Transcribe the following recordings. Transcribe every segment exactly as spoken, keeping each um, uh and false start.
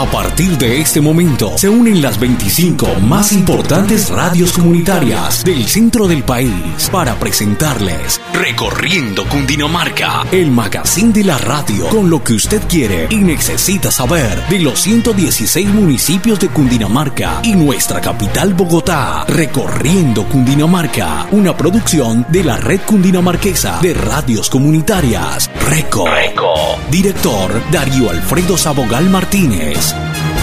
A partir de este momento se unen las veinticinco más importantes radios comunitarias del centro del país para presentarles Recorriendo Cundinamarca, el magazine de la radio con lo que usted quiere y necesita saber de los ciento dieciséis municipios de Cundinamarca y nuestra capital Bogotá. Recorriendo Cundinamarca, una producción de la Red Cundinamarquesa de Radios Comunitarias. Reco. Reco. Director Darío Alfredo Sabogal Martínez.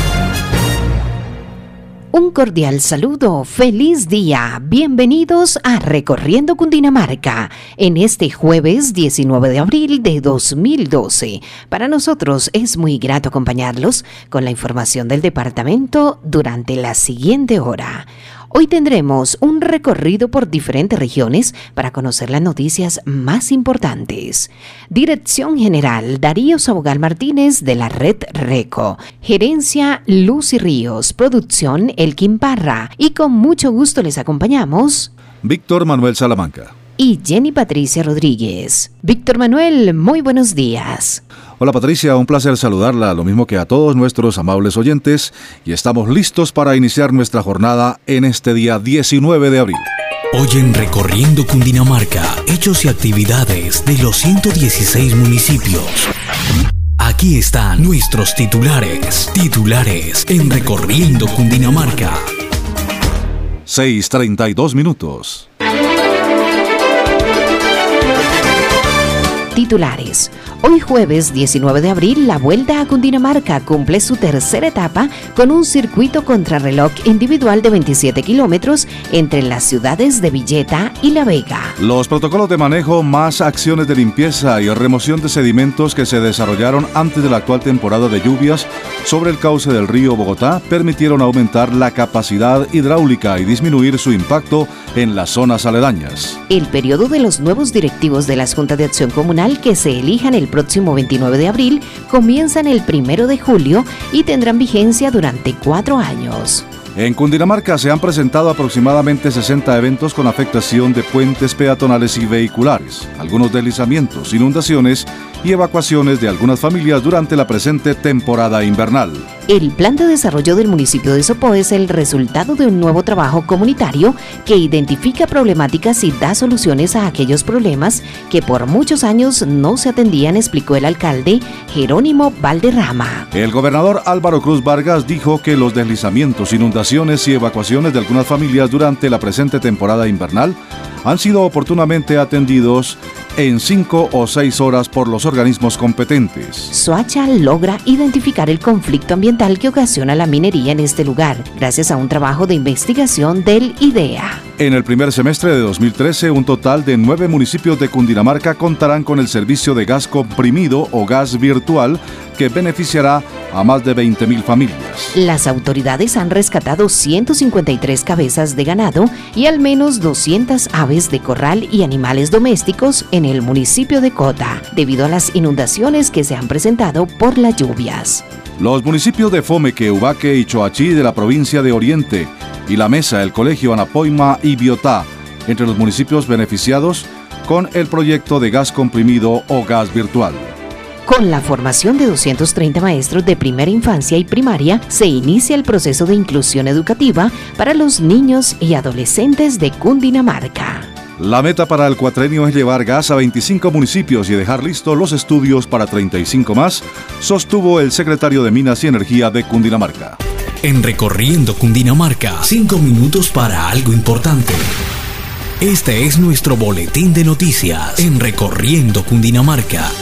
Un cordial saludo, feliz día, bienvenidos a Recorriendo Cundinamarca en este jueves diecinueve de abril de dos mil doce. Para nosotros es muy grato acompañarlos con la información del departamento durante la siguiente hora. Hoy tendremos un recorrido por diferentes regiones para conocer las noticias más importantes. Dirección General Darío Sabogal Martínez de la Red Reco. Gerencia Lucy Ríos. Producción Elkin Parra. Y con mucho gusto les acompañamos Víctor Manuel Salamanca y Jenny Patricia Rodríguez. Víctor Manuel, muy buenos días. Hola Patricia, un placer saludarla, lo mismo que a todos nuestros amables oyentes, y estamos listos para iniciar nuestra jornada en este día diecinueve de abril. Hoy en Recorriendo Cundinamarca, hechos y actividades de los ciento dieciséis municipios. Aquí están nuestros titulares, titulares en Recorriendo Cundinamarca. seis treinta y dos minutos. Titulares. Hoy jueves diecinueve de abril, la Vuelta a Cundinamarca cumple su tercera etapa con un circuito contrarreloj individual de veintisiete kilómetros entre las ciudades de Villeta y La Vega. Los protocolos de manejo más acciones de limpieza y remoción de sedimentos que se desarrollaron antes de la actual temporada de lluvias sobre el cauce del río Bogotá permitieron aumentar la capacidad hidráulica y disminuir su impacto en las zonas aledañas. El periodo de los nuevos directivos de las Juntas de Acción Comunal que se elijan el próximo veintinueve de abril comienzan el primero de julio y tendrán vigencia durante cuatro años. En Cundinamarca se han presentado aproximadamente sesenta eventos con afectación de puentes peatonales y vehiculares, algunos deslizamientos, inundaciones y evacuaciones de algunas familias durante la presente temporada invernal. El plan de desarrollo del municipio de Sopó es el resultado de un nuevo trabajo comunitario que identifica problemáticas y da soluciones a aquellos problemas que por muchos años no se atendían, explicó el alcalde Jerónimo Valderrama. El gobernador Álvaro Cruz Vargas dijo que los deslizamientos, inundaciones y evacuaciones de algunas familias durante la presente temporada invernal han sido oportunamente atendidos en cinco o seis horas por los organismos competentes. Soacha logra identificar el conflicto ambiental que ocasiona la minería en este lugar, gracias a un trabajo de investigación del IDEA. En el primer semestre de dos mil trece, un total de nueve municipios de Cundinamarca contarán con el servicio de gas comprimido o gas virtual que beneficiará a más de veinte mil familias. Las autoridades han rescatado ciento cincuenta y tres cabezas de ganado y al menos doscientas aves de corral y animales domésticos en el municipio de Cota, debido a las inundaciones que se han presentado por las lluvias. Los municipios de Fomeque, Ubaque y Choachí de la provincia de Oriente y La Mesa, el Colegio Anapoima y Biotá, entre los municipios beneficiados con el proyecto de gas comprimido o gas virtual. Con la formación de doscientos treinta maestros de primera infancia y primaria, se inicia el proceso de inclusión educativa para los niños y adolescentes de Cundinamarca. La meta para el cuatrenio es llevar gas a veinticinco municipios y dejar listos los estudios para treinta y cinco más, sostuvo el secretario de Minas y Energía de Cundinamarca. En Recorriendo Cundinamarca, cinco minutos para algo importante. Este es nuestro boletín de noticias en Recorriendo Cundinamarca.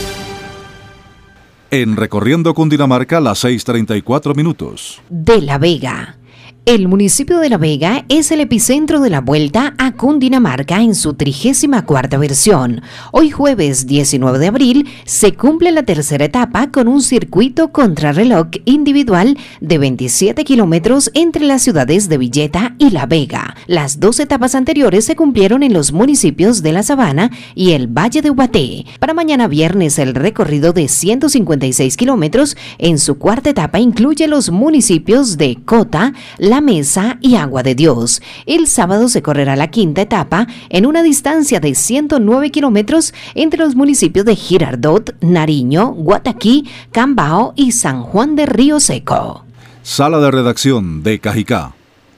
En Recorriendo Cundinamarca, las seis treinta y cuatro minutos. De La Vega. El municipio de La Vega es el epicentro de la Vuelta a Cundinamarca en su trigésima cuarta versión. Hoy jueves diecinueve de abril se cumple la tercera etapa con un circuito contrarreloj individual de veintisiete kilómetros entre las ciudades de Villeta y La Vega. Las dos etapas anteriores se cumplieron en los municipios de La Sabana y el Valle de Ubaté. Para mañana viernes el recorrido de ciento cincuenta y seis kilómetros en su cuarta etapa incluye los municipios de Cota, La Mesa y Agua de Dios. El sábado se correrá la quinta etapa en una distancia de ciento nueve kilómetros entre los municipios de Girardot, Nariño, Guataquí, Cambao y San Juan de Río Seco. Sala de redacción de Cajicá.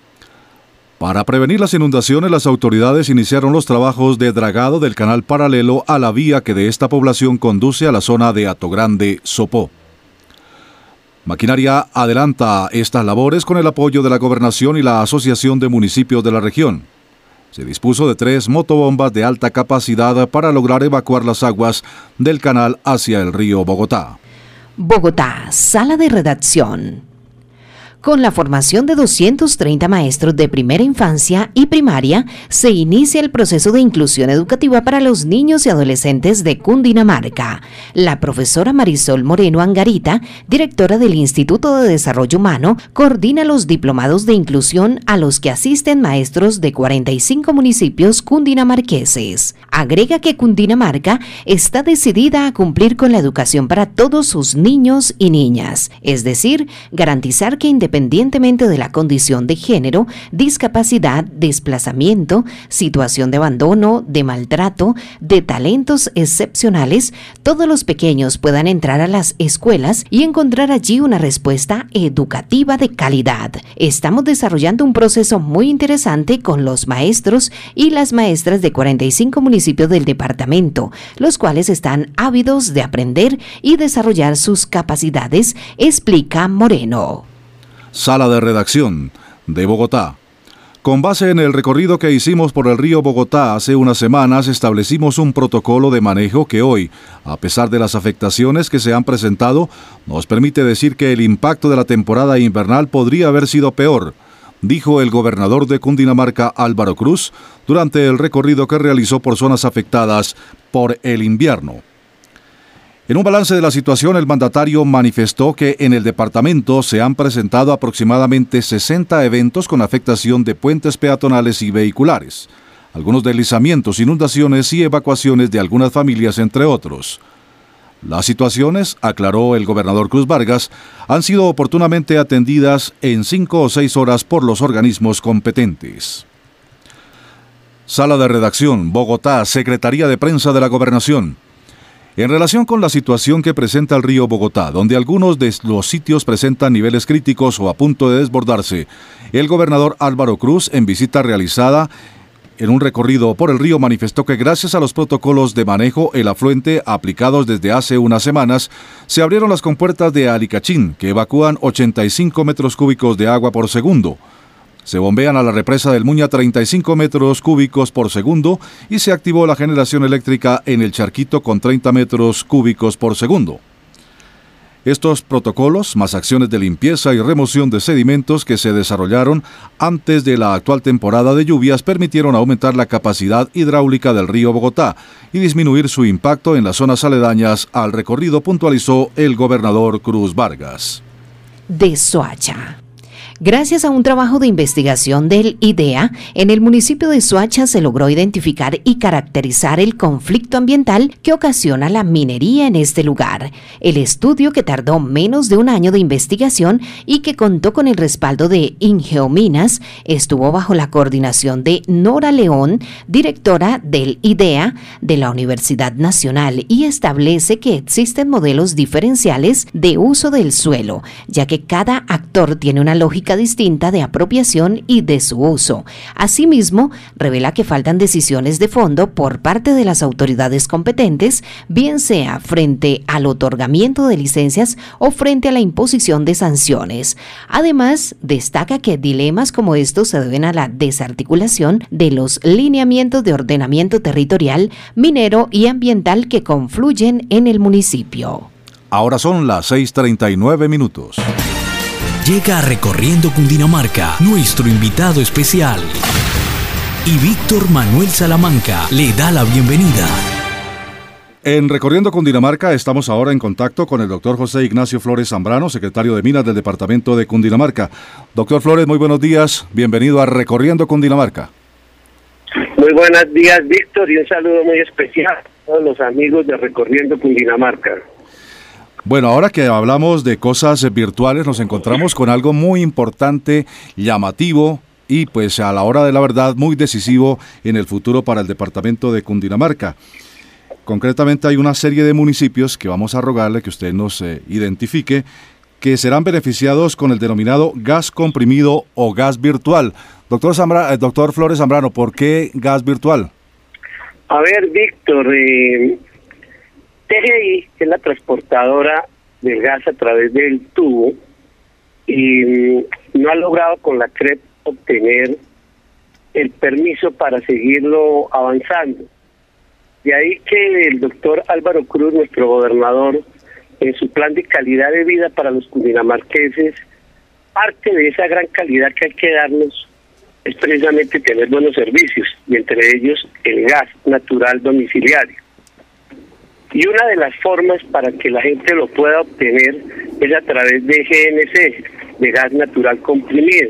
Para prevenir las inundaciones, las autoridades iniciaron los trabajos de dragado del canal paralelo a la vía que de esta población conduce a la zona de Atogrande, Sopó. Maquinaria adelanta estas labores con el apoyo de la Gobernación y la Asociación de Municipios de la región. Se dispuso de tres motobombas de alta capacidad para lograr evacuar las aguas del canal hacia el río Bogotá. Bogotá, Sala de redacción. Con la formación de doscientos treinta maestros de primera infancia y primaria, se inicia el proceso de inclusión educativa para los niños y adolescentes de Cundinamarca. La profesora Marisol Moreno Angarita, directora del Instituto de Desarrollo Humano, coordina los diplomados de inclusión a los que asisten maestros de cuarenta y cinco municipios cundinamarqueses. Agrega que Cundinamarca está decidida a cumplir con la educación para todos sus niños y niñas, es decir, garantizar que independientemente Independientemente de la condición de género, discapacidad, desplazamiento, situación de abandono, de maltrato, de talentos excepcionales, todos los pequeños puedan entrar a las escuelas y encontrar allí una respuesta educativa de calidad. Estamos desarrollando un proceso muy interesante con los maestros y las maestras de cuarenta y cinco municipios del departamento, los cuales están ávidos de aprender y desarrollar sus capacidades, explica Moreno. Sala de redacción de Bogotá. Con base en el recorrido que hicimos por el río Bogotá hace unas semanas, establecimos un protocolo de manejo que hoy, a pesar de las afectaciones que se han presentado, nos permite decir que el impacto de la temporada invernal podría haber sido peor, dijo el gobernador de Cundinamarca, Álvaro Cruz, durante el recorrido que realizó por zonas afectadas por el invierno. En un balance de la situación, el mandatario manifestó que en el departamento se han presentado aproximadamente sesenta eventos con afectación de puentes peatonales y vehiculares, algunos deslizamientos, inundaciones y evacuaciones de algunas familias, entre otros. Las situaciones, aclaró el gobernador Cruz Vargas, han sido oportunamente atendidas en cinco o seis horas por los organismos competentes. Sala de redacción, Bogotá, Secretaría de Prensa de la Gobernación. En relación con la situación que presenta el río Bogotá, donde algunos de los sitios presentan niveles críticos o a punto de desbordarse, el gobernador Álvaro Cruz, en visita realizada en un recorrido por el río, manifestó que gracias a los protocolos de manejo el afluente aplicados desde hace unas semanas, se abrieron las compuertas de Alicachín, que evacúan ochenta y cinco metros cúbicos de agua por segundo. Se bombean a la represa del Muña treinta y cinco metros cúbicos por segundo y se activó la generación eléctrica en el Charquito con treinta metros cúbicos por segundo. Estos protocolos, más acciones de limpieza y remoción de sedimentos que se desarrollaron antes de la actual temporada de lluvias, permitieron aumentar la capacidad hidráulica del río Bogotá y disminuir su impacto en las zonas aledañas al recorrido, puntualizó el gobernador Cruz Vargas. De Soacha. Gracias a un trabajo de investigación del IDEA, en el municipio de Soacha se logró identificar y caracterizar el conflicto ambiental que ocasiona la minería en este lugar. El estudio, que tardó menos de un año de investigación y que contó con el respaldo de Ingeominas, estuvo bajo la coordinación de Nora León, directora del IDEA de la Universidad Nacional, y establece que existen modelos diferenciales de uso del suelo, ya que cada actor tiene una lógica distinta de apropiación y de su uso. Asimismo, revela que faltan decisiones de fondo por parte de las autoridades competentes, bien sea frente al otorgamiento de licencias o frente a la imposición de sanciones. Además, destaca que dilemas como estos se deben a la desarticulación de los lineamientos de ordenamiento territorial, minero y ambiental que confluyen en el municipio. Ahora son las seis treinta y nueve minutos. Llega Recorriendo Cundinamarca, nuestro invitado especial. Y Víctor Manuel Salamanca le da la bienvenida. En Recorriendo Cundinamarca estamos ahora en contacto con el doctor José Ignacio Flores Zambrano, secretario de Minas del departamento de Cundinamarca. Doctor Flores, muy buenos días. Bienvenido a Recorriendo Cundinamarca. Muy buenos días, Víctor, y un saludo muy especial a todos los amigos de Recorriendo Cundinamarca. Bueno, ahora que hablamos de cosas virtuales, nos encontramos con algo muy importante, llamativo y pues a la hora de la verdad muy decisivo en el futuro para el departamento de Cundinamarca. Concretamente hay una serie de municipios que vamos a rogarle que usted nos eh, identifique que serán beneficiados con el denominado gas comprimido o gas virtual. Doctor, Zambra, eh, doctor Flores Zambrano, ¿por qué gas virtual? A ver, Víctor, eh, T G I es la transportadora del gas a través del tubo y mm, no ha logrado con la C R E P obtener el permiso para seguirlo avanzando. De ahí que el doctor Álvaro Cruz, nuestro gobernador, en su plan de calidad de vida para los cundinamarqueses, parte de esa gran calidad que hay que darnos es precisamente tener buenos servicios, y entre ellos el gas natural domiciliario. Y una de las formas para que la gente lo pueda obtener es a través de G N C, de gas natural comprimido,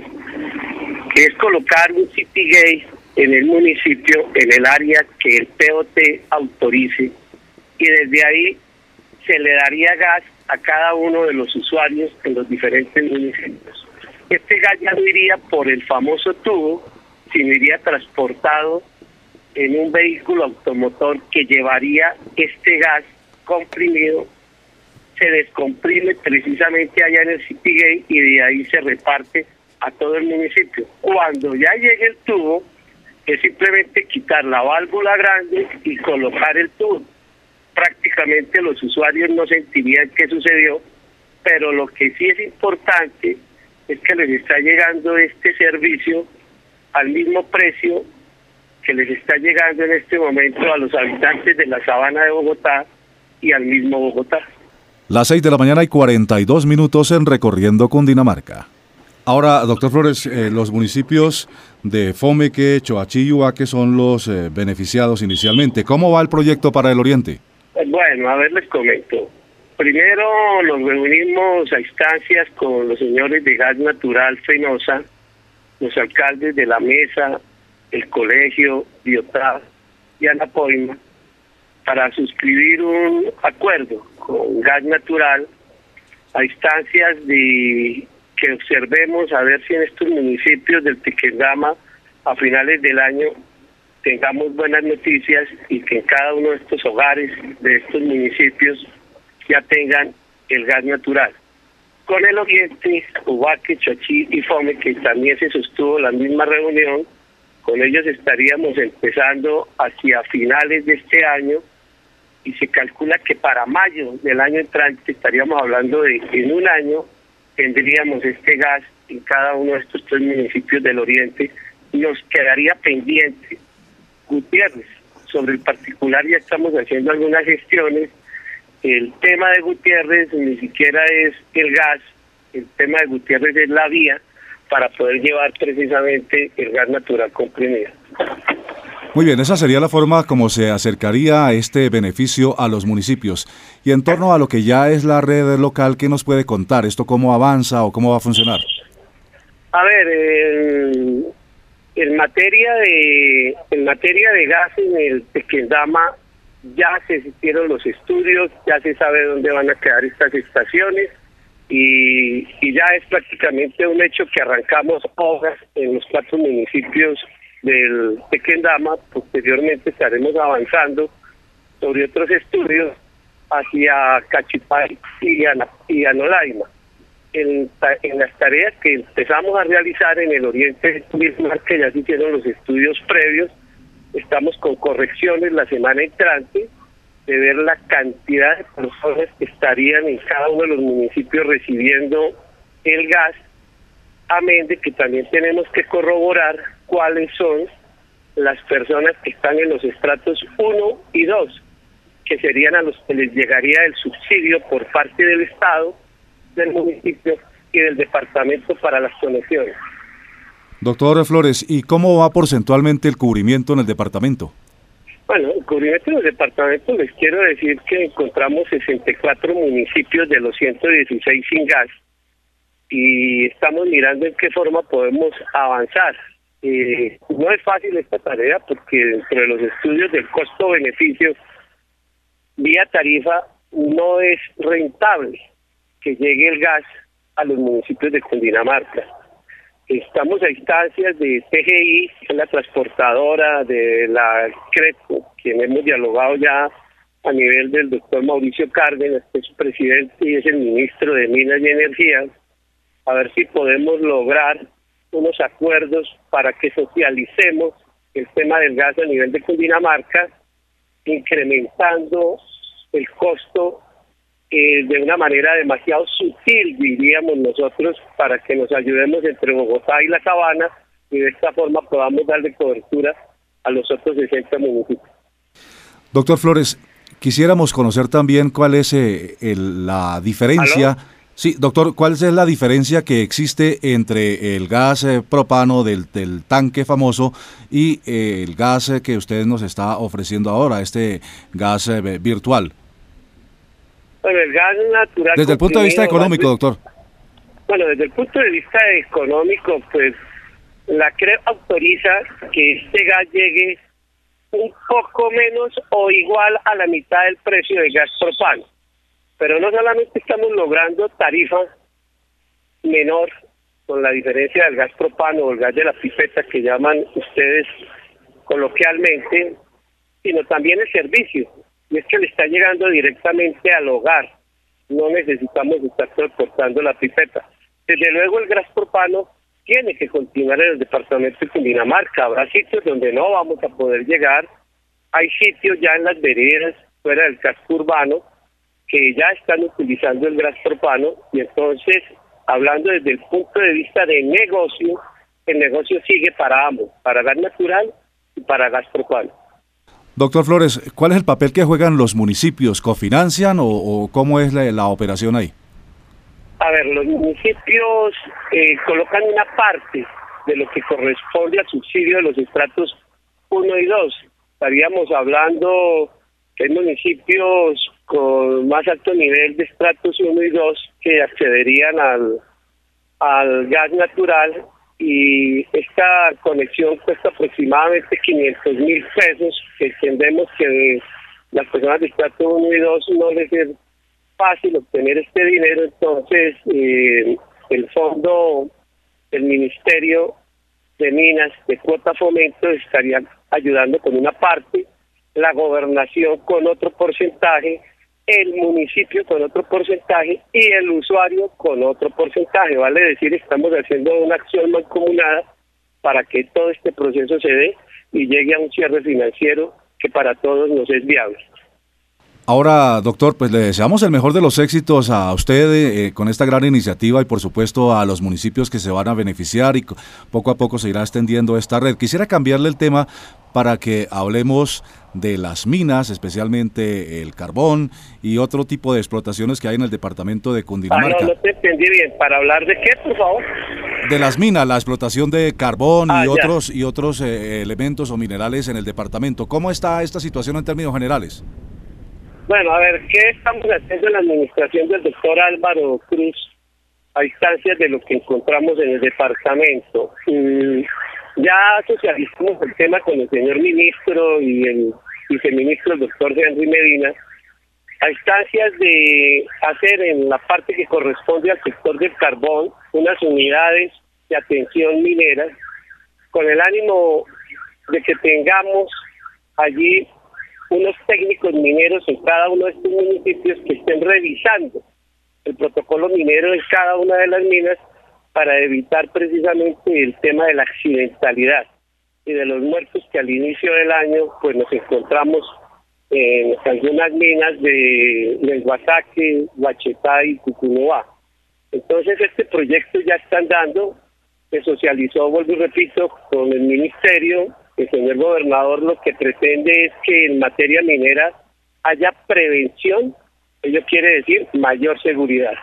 que es colocar un city gate en el municipio, en el área que el P O T autorice, y desde ahí se le daría gas a cada uno de los usuarios en los diferentes municipios. Este gas ya no iría por el famoso tubo, sino iría transportado en un vehículo automotor que llevaría este gas comprimido, se descomprime precisamente allá en el city gate y de ahí se reparte a todo el municipio. Cuando ya llegue el tubo, es simplemente quitar la válvula grande y colocar el tubo. Prácticamente los usuarios no sentirían qué sucedió, pero lo que sí es importante es que les está llegando este servicio al mismo precio que les está llegando en este momento a los habitantes de la sabana de Bogotá y al mismo Bogotá. Las seis de la mañana y cuarenta y dos minutos en Recorriendo Cundinamarca. Ahora, doctor Flores, eh, los municipios de Fomeque, Choachí y Ubaque son los eh, beneficiados inicialmente. ¿Cómo va el proyecto para el Oriente? Bueno, a ver, les comento. Primero nos reunimos a instancias con los señores de Gas Natural Fenosa, los alcaldes de La Mesa, el Colegio, Biotá y Anapoima, para suscribir un acuerdo con Gas Natural a instancias de que observemos a ver si en estos municipios del Tequendama a finales del año tengamos buenas noticias y que en cada uno de estos hogares de estos municipios ya tengan el gas natural. Con el Oriente, Ubaque, Choachí y Fome, que también se sostuvo la misma reunión, con ellos estaríamos empezando hacia finales de este año y se calcula que para mayo del año entrante estaríamos hablando de que en un año tendríamos este gas en cada uno de estos tres municipios del Oriente. Nos quedaría pendiente Gutiérrez. Sobre el particular ya estamos haciendo algunas gestiones. El tema de Gutiérrez ni siquiera es el gas, el tema de Gutiérrez es la vía para poder llevar precisamente el gas natural comprimido. Muy bien, esa sería la forma como se acercaría a este beneficio a los municipios. Y en torno a lo que ya es la red local, ¿qué nos puede contar? ¿Esto cómo avanza o cómo va a funcionar? A ver, en, en materia de en materia de gas en el Tequendama ya se hicieron los estudios, ya se sabe dónde van a quedar estas estaciones y, y ya es prácticamente un hecho que arrancamos obras en los cuatro municipios del Tequendama. Posteriormente estaremos avanzando sobre otros estudios hacia Cachipay y, Ana, y Anolaima. En, en las tareas que empezamos a realizar en el Oriente Turismo, que ya se hicieron los estudios previos, estamos con correcciones la semana entrante de ver la cantidad de personas que estarían en cada uno de los municipios recibiendo el gas, amén de que también tenemos que corroborar cuáles son las personas que están en los estratos uno y dos, que serían a los que les llegaría el subsidio por parte del Estado, del municipio y del departamento para las conexiones. Doctor Flores, ¿y cómo va porcentualmente el cubrimiento en el departamento? Bueno, el cubrimiento en el departamento les quiero decir que encontramos sesenta y cuatro municipios de los ciento dieciséis sin gas y estamos mirando en qué forma podemos avanzar. Eh, no es fácil esta tarea porque dentro de los estudios del costo-beneficio vía tarifa no es rentable que llegue el gas a los municipios de Cundinamarca. Estamos a instancias de T G I, que es la transportadora de la C R E P, quien hemos dialogado ya a nivel del doctor Mauricio Cárdenas, que es su presidente y es el ministro de Minas y Energía, a ver si podemos lograr unos acuerdos para que socialicemos el tema del gas a nivel de Cundinamarca, incrementando el costo eh, de una manera demasiado sutil, diríamos nosotros, para que nos ayudemos entre Bogotá y la Sabana y de esta forma podamos darle cobertura a los otros sesenta municipios. Doctor Flores, quisiéramos conocer también cuál es eh, el, la diferencia. ¿Aló? Sí, doctor, ¿cuál es la diferencia que existe entre el gas eh, propano del, del tanque famoso y eh, el gas eh, que usted nos está ofreciendo ahora, este gas eh, virtual? Bueno, el gas natural... Desde el punto de vista económico, doctor. Bueno, desde el punto de vista económico, pues la C R E P autoriza que este gas llegue un poco menos o igual a la mitad del precio del gas propano. Pero no solamente estamos logrando tarifa menor con la diferencia del gas propano o el gas de la pipeta que llaman ustedes coloquialmente, sino también el servicio. Y es que le está llegando directamente al hogar. No necesitamos estar transportando la pipeta. Desde luego el gas propano tiene que continuar en el departamento de Cundinamarca. Habrá sitios donde no vamos a poder llegar. Hay sitios ya en las veredas, fuera del casco urbano, que ya están utilizando el gas propano, y entonces, hablando desde el punto de vista de negocio, el negocio sigue para ambos, para gas natural y para gas propano. Doctor Flores, ¿cuál es el papel que juegan los municipios? ¿Cofinancian o, o cómo es la, la operación ahí? A ver, los municipios eh, colocan una parte de lo que corresponde al subsidio de los estratos uno y dos. Estaríamos hablando que hay municipios con más alto nivel de estratos uno y dos que accederían al, al gas natural, y esta conexión cuesta aproximadamente quinientos mil pesos, que entendemos que las personas de estrato uno y dos no les es fácil obtener este dinero. Entonces eh, el fondo del Ministerio de Minas de Cuota Fomento estaría ayudando con una parte, la gobernación con otro porcentaje, el municipio con otro porcentaje y el usuario con otro porcentaje. Vale decir, estamos haciendo una acción mancomunada para que todo este proceso se dé y llegue a un cierre financiero que para todos nos es viable. Ahora, doctor, pues le deseamos el mejor de los éxitos a usted eh, con esta gran iniciativa y por supuesto a los municipios que se van a beneficiar, y poco a poco se irá extendiendo esta red. Quisiera cambiarle el tema para que hablemos de las minas, especialmente el carbón y otro tipo de explotaciones que hay en el departamento de Cundinamarca. Ah, no, no te entendí bien. ¿Para hablar de qué, por favor? De las minas, la explotación de carbón ah, y ya. otros y otros eh, elementos o minerales en el departamento. ¿Cómo está esta situación en términos generales? Bueno, a ver, ¿qué estamos haciendo en la administración del doctor Álvaro Cruz a instancias de lo que encontramos en el departamento? Mm, ya socializamos el tema con el señor ministro y el viceministro, el doctor Henry Medina, a instancias de hacer en la parte que corresponde al sector del carbón unas unidades de atención minera, con el ánimo de que tengamos allí unos técnicos mineros en cada uno de estos municipios que estén revisando el protocolo minero en cada una de las minas para evitar precisamente el tema de la accidentalidad y de los muertos que al inicio del año pues nos encontramos en algunas minas de, de Guasaque, Huachetá y Cucunoá. Entonces este proyecto ya está andando, se socializó, vuelvo y repito, con el ministerio. El señor gobernador lo que pretende es que en materia minera haya prevención, ello quiere decir mayor seguridad.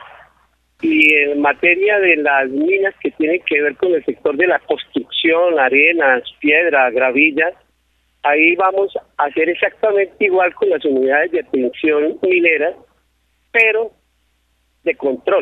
Y en materia de las minas que tienen que ver con el sector de la construcción, arenas, piedra, gravilla, ahí vamos a hacer exactamente igual con las unidades de atención minera, pero de control.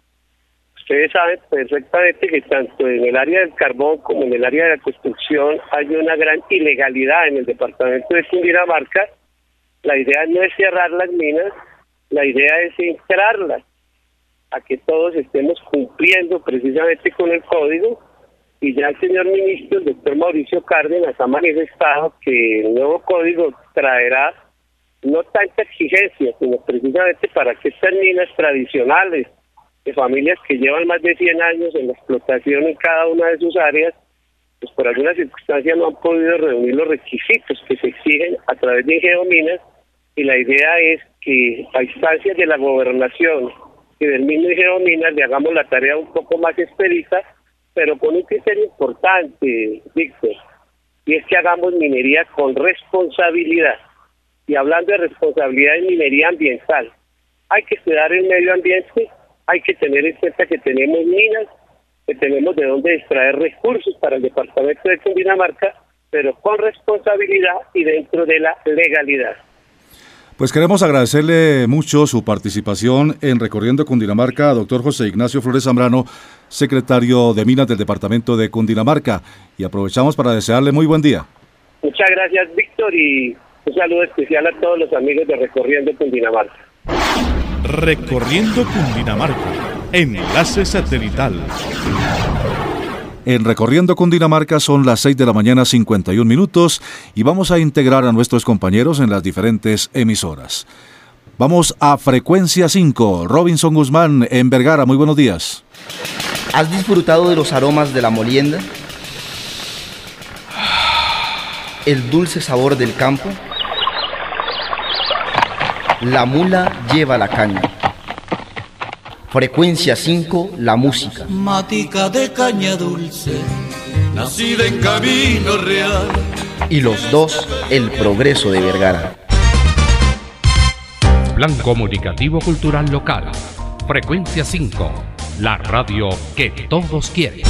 Ustedes saben perfectamente que tanto en el área del carbón como en el área de la construcción hay una gran ilegalidad en el departamento de Cundinamarca. La idea no es cerrar las minas, la idea es entrarlas, a que todos estemos cumpliendo precisamente con el código, y ya el señor ministro, el doctor Mauricio Cárdenas, ha manifestado que el nuevo código traerá no tanta exigencia, sino precisamente para que estas minas tradicionales de familias que llevan más de cien años en la explotación en cada una de sus áreas, pues por alguna circunstancia no han podido reunir los requisitos que se exigen a través de Ingeominas, y la idea es que a instancias de la gobernación y del mismo Ingeominas le hagamos la tarea un poco más expedita, pero con un criterio importante, Víctor, y es que hagamos minería con responsabilidad. Y hablando de responsabilidad en minería ambiental, hay que cuidar el medio ambiente, hay que tener en cuenta que tenemos minas, que tenemos de dónde extraer recursos para el departamento de Cundinamarca, pero con responsabilidad y dentro de la legalidad. Pues queremos agradecerle mucho su participación en Recorriendo Cundinamarca a doctor José Ignacio Flores Zambrano, secretario de Minas del departamento de Cundinamarca, y aprovechamos para desearle muy buen día. Muchas gracias, Víctor, y un saludo especial a todos los amigos de Recorriendo Cundinamarca. Recorriendo Cundinamarca, enlace satelital. En Recorriendo Cundinamarca son las seis de la mañana, cincuenta y un minutos, y vamos a integrar a nuestros compañeros en las diferentes emisoras. Vamos a Frecuencia cinco, Robinson Guzmán en Vergara, muy buenos días. ¿Has disfrutado de los aromas de la molienda? ¿El dulce sabor del campo? La mula lleva la caña. Frecuencia cinco, la música. Mática de caña dulce, nacida en Camino Real. Y los dos, el progreso de Vergara. Plan comunicativo cultural local. Frecuencia cinco, la radio que todos quieren.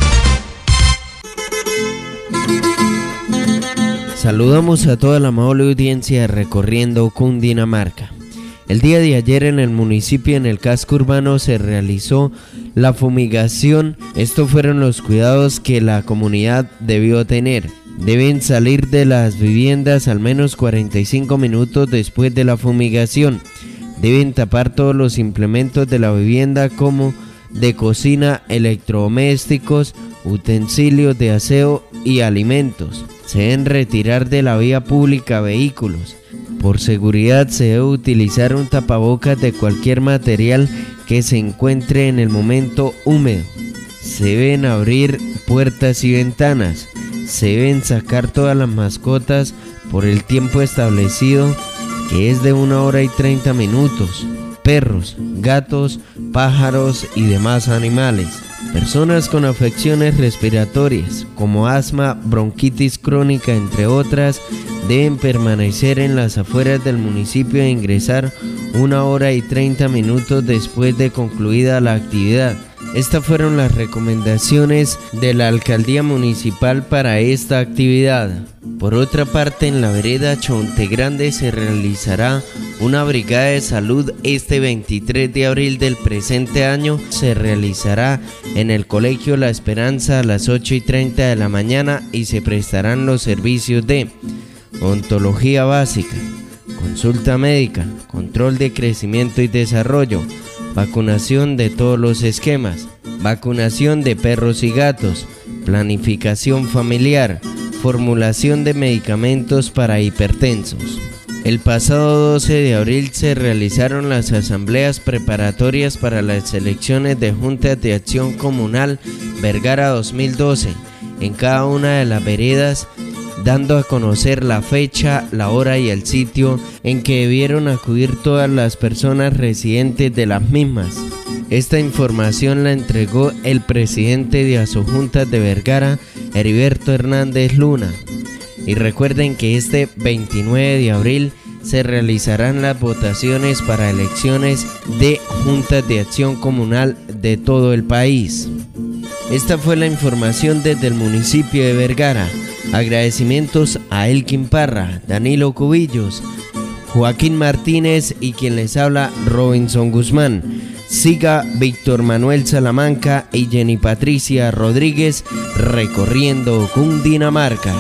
Saludamos a toda la amable audiencia de Recorriendo Cundinamarca. El día de ayer en el municipio, en el casco urbano, se realizó la fumigación. Estos fueron los cuidados que la comunidad debió tener. Deben salir de las viviendas al menos cuarenta y cinco minutos después de la fumigación. Deben tapar todos los implementos de la vivienda como de cocina, electrodomésticos, utensilios de aseo y alimentos. Se deben retirar de la vía pública vehículos. Por seguridad se debe utilizar un tapabocas de cualquier material que se encuentre en el momento húmedo. Se deben abrir puertas y ventanas. Se deben sacar todas las mascotas por el tiempo establecido, que es de una hora y treinta minutos. Perros, gatos, pájaros y demás animales. Personas con afecciones respiratorias como asma, bronquitis crónica, entre otras, deben permanecer en las afueras del municipio e ingresar una hora y treinta minutos después de concluida la actividad. Estas fueron las recomendaciones de la alcaldía municipal para esta actividad. Por otra parte, en la vereda Chontegrande se realizará una brigada de salud este veintitrés de abril del presente año. Se realizará en el Colegio La Esperanza a las ocho y treinta de la mañana y se prestarán los servicios de odontología básica, consulta médica, control de crecimiento y desarrollo, vacunación de todos los esquemas, vacunación de perros y gatos, planificación familiar, formulación de medicamentos para hipertensos. El pasado doce de abril se realizaron las asambleas preparatorias para las elecciones de Juntas de Acción Comunal Vergara dos mil doce en cada una de las veredas, dando a conocer la fecha, la hora y el sitio en que debieron acudir todas las personas residentes de las mismas. Esta información la entregó el presidente de Asojuntas de Vergara, Heriberto Hernández Luna. Y recuerden que este veintinueve de abril se realizarán las votaciones para elecciones de Juntas de Acción Comunal de todo el país. Esta fue la información desde el municipio de Vergara. Agradecimientos a Elkin Parra, Danilo Cubillos, Joaquín Martínez y quien les habla, Robinson Guzmán. Siga Víctor Manuel Salamanca y Jenny Patricia Rodríguez recorriendo Cundinamarca.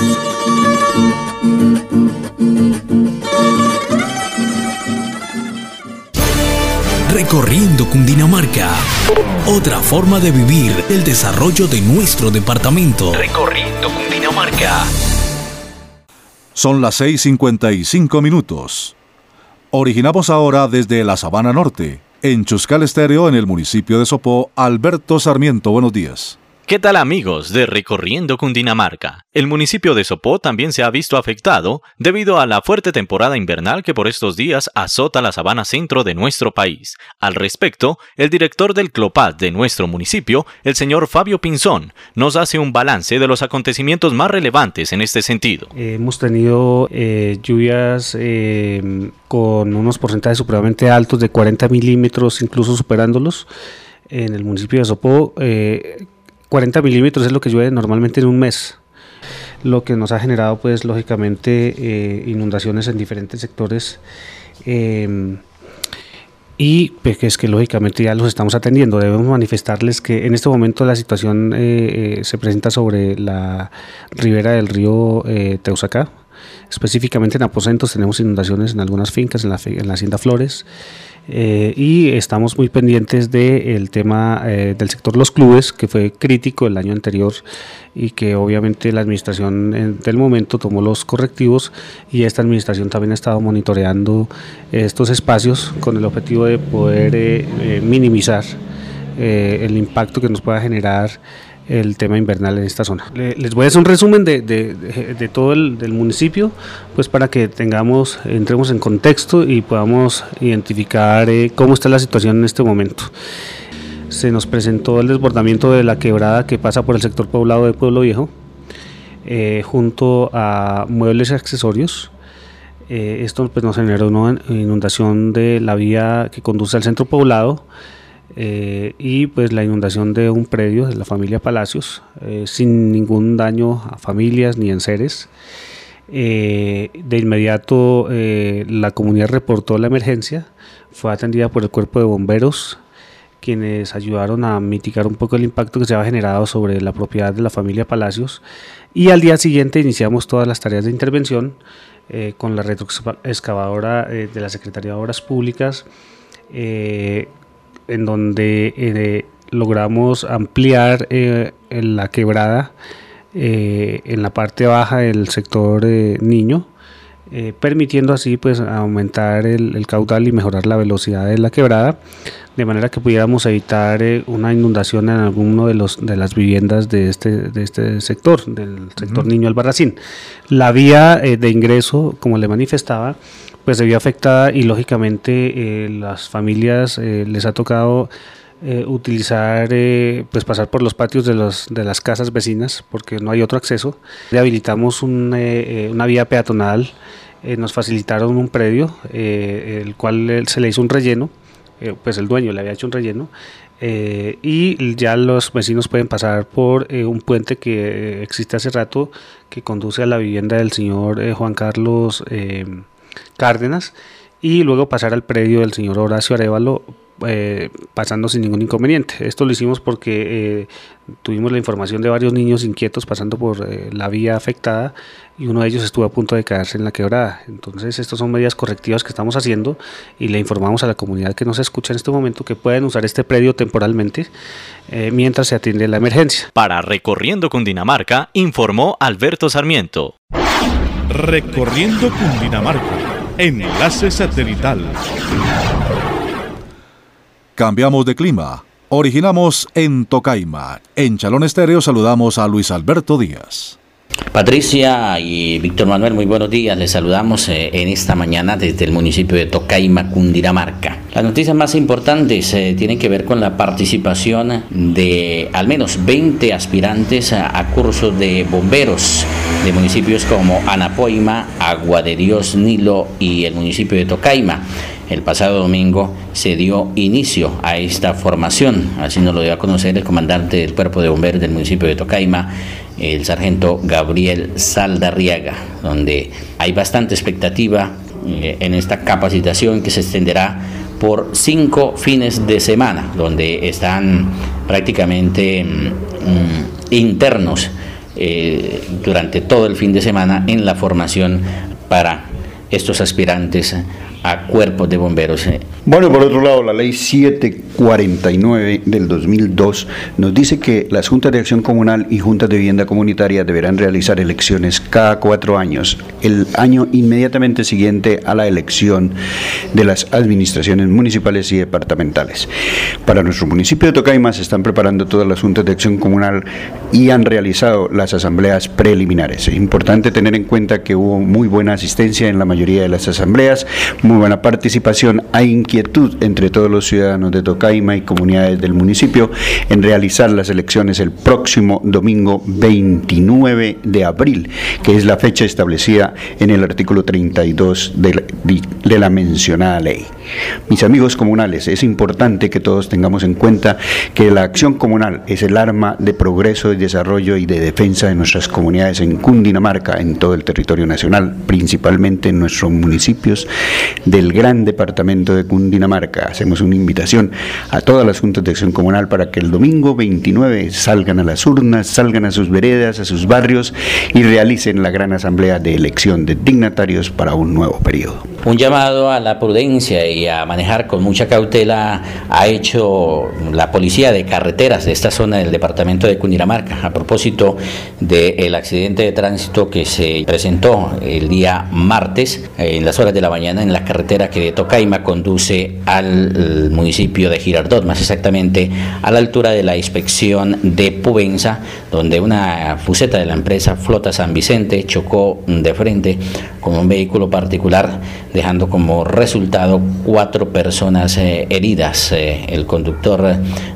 Recorriendo Cundinamarca. Otra forma de vivir el desarrollo de nuestro departamento. Recorriendo Cundinamarca. Son las seis cincuenta y cinco minutos. Originamos ahora desde la Sabana Norte, en Chuscal Estéreo, en el municipio de Sopó. Alberto Sarmiento, buenos días. ¿Qué tal, amigos de Recorriendo Cundinamarca? El municipio de Sopó también se ha visto afectado debido a la fuerte temporada invernal que por estos días azota la sabana centro de nuestro país. Al respecto, el director del CLOPAD de nuestro municipio, el señor Fabio Pinzón, nos hace un balance de los acontecimientos más relevantes en este sentido. Eh, hemos tenido eh, lluvias eh, con unos porcentajes supremamente altos de cuarenta milímetros, incluso superándolos en el municipio de Sopó. Eh, cuarenta milímetros es lo que llueve normalmente en un mes, lo que nos ha generado pues lógicamente eh, inundaciones en diferentes sectores eh, y pues, que es que lógicamente ya los estamos atendiendo. Debemos manifestarles que en este momento la situación eh, eh, se presenta sobre la ribera del río eh, Teusacá. Específicamente en Aposentos tenemos inundaciones en algunas fincas, en la, en la hacienda Flores, eh, y estamos muy pendientes del tema eh, del sector Los Clubes, que fue crítico el año anterior y que obviamente la administración en, del momento tomó los correctivos, y esta administración también ha estado monitoreando estos espacios con el objetivo de poder eh, eh, minimizar eh, el impacto que nos pueda generar el tema invernal en esta zona. Les voy a hacer un resumen de, de, de, de todo el del municipio, pues para que tengamos, entremos en contexto y podamos identificar eh, cómo está la situación en este momento. Se nos presentó el desbordamiento de la quebrada que pasa por el sector poblado de Pueblo Viejo, eh, junto a muebles y accesorios. Eh, esto pues, nos generó una inundación de la vía que conduce al centro poblado, Eh, y pues la inundación de un predio de la familia Palacios, eh, sin ningún daño a familias ni enseres. Eh, de inmediato eh, la comunidad reportó la emergencia, fue atendida por el cuerpo de bomberos, quienes ayudaron a mitigar un poco el impacto que se había generado sobre la propiedad de la familia Palacios, y al día siguiente iniciamos todas las tareas de intervención eh, con la retroexcavadora eh, de la Secretaría de Obras Públicas, eh, en donde eh, logramos ampliar eh, la quebrada eh, en la parte baja del sector eh, Niño, eh, permitiendo así pues aumentar el, el caudal y mejorar la velocidad de la quebrada, de manera que pudiéramos evitar eh, una inundación en alguno de los de las viviendas de este de este sector, del sector uh-huh. Niño Albarracín. La vía eh, de ingreso, como le manifestaba, pues se vio afectada, y lógicamente eh, las familias eh, les ha tocado eh, utilizar, eh, pues pasar por los patios de, los, de las casas vecinas, porque no hay otro acceso. Rehabilitamos un, eh, una vía peatonal, eh, nos facilitaron un predio, eh, el cual se le hizo un relleno, eh, pues el dueño le había hecho un relleno, eh, y ya los vecinos pueden pasar por eh, un puente que existe hace rato, que conduce a la vivienda del señor eh, Juan Carlos eh, Cárdenas, y luego pasar al predio del señor Horacio Arévalo, eh, pasando sin ningún inconveniente. Esto lo hicimos porque eh, tuvimos la información de varios niños inquietos pasando por eh, la vía afectada, y uno de ellos estuvo a punto de caerse en la quebrada. Entonces estas son medidas correctivas que estamos haciendo, y le informamos a la comunidad que nos escucha en este momento que pueden usar este predio temporalmente eh, mientras se atiende la emergencia. Para Recorriendo Cundinamarca, informó Alberto Sarmiento. Recorriendo Cundinamarca. Enlace satelital. Cambiamos de clima. Originamos en Tocaima. En Chalón Estéreo saludamos a Luis Alberto Díaz. Patricia y Víctor Manuel, muy buenos días. Les saludamos eh, en esta mañana desde el municipio de Tocaima, Cundinamarca. Las noticias más importantes eh, tienen que ver con la participación de al menos veinte aspirantes a, a cursos de bomberos de municipios como Anapoima, Agua de Dios, Nilo y el municipio de Tocaima. El pasado domingo se dio inicio a esta formación, así nos lo dio a conocer el comandante del Cuerpo de Bomberos del municipio de Tocaima, el sargento Gabriel Saldarriaga, donde hay bastante expectativa eh, en esta capacitación que se extenderá por cinco fines de semana, donde están prácticamente mm, internos eh, durante todo el fin de semana en la formación para estos aspirantes a cuerpos de bomberos. Bueno, por otro lado, la ley setecientos cuarenta y nueve del dos mil dos nos dice que las juntas de acción comunal y juntas de vivienda comunitaria deberán realizar elecciones cada cuatro años, el año inmediatamente siguiente a la elección de las administraciones municipales y departamentales. Para nuestro municipio de Tocaima se están preparando todas las juntas de acción comunal y han realizado las asambleas preliminares. Es importante tener en cuenta que hubo muy buena asistencia en la mayoría de las asambleas, muy buena participación, hay inquietud entre todos los ciudadanos de Tocaima y comunidades del municipio en realizar las elecciones el próximo domingo veintinueve de abril, que es la fecha establecida en el artículo treinta y dos de la, de la mencionada ley. Mis amigos comunales, es importante que todos tengamos en cuenta que la acción comunal es el arma de progreso y desarrollo y de defensa de nuestras comunidades en Cundinamarca, en todo el territorio nacional, principalmente en nuestros municipios del gran departamento de Cundinamarca. Hacemos una invitación a todas las juntas de acción comunal para que el domingo veintinueve salgan a las urnas, salgan a sus veredas, a sus barrios y realicen la gran asamblea de elección de dignatarios para un nuevo periodo. Un llamado a la prudencia y a manejar con mucha cautela ha hecho la policía de carreteras de esta zona del departamento de Cundinamarca a propósito del accidente de tránsito que se presentó el día martes en las horas de la mañana en la carretera que de Tocaima conduce al municipio de Girardot, más exactamente a la altura de la inspección de Pubenza, donde una fuseta de la empresa Flota San Vicente chocó de frente con un vehículo particular, dejando como resultado cuatro personas eh, heridas. Eh, el conductor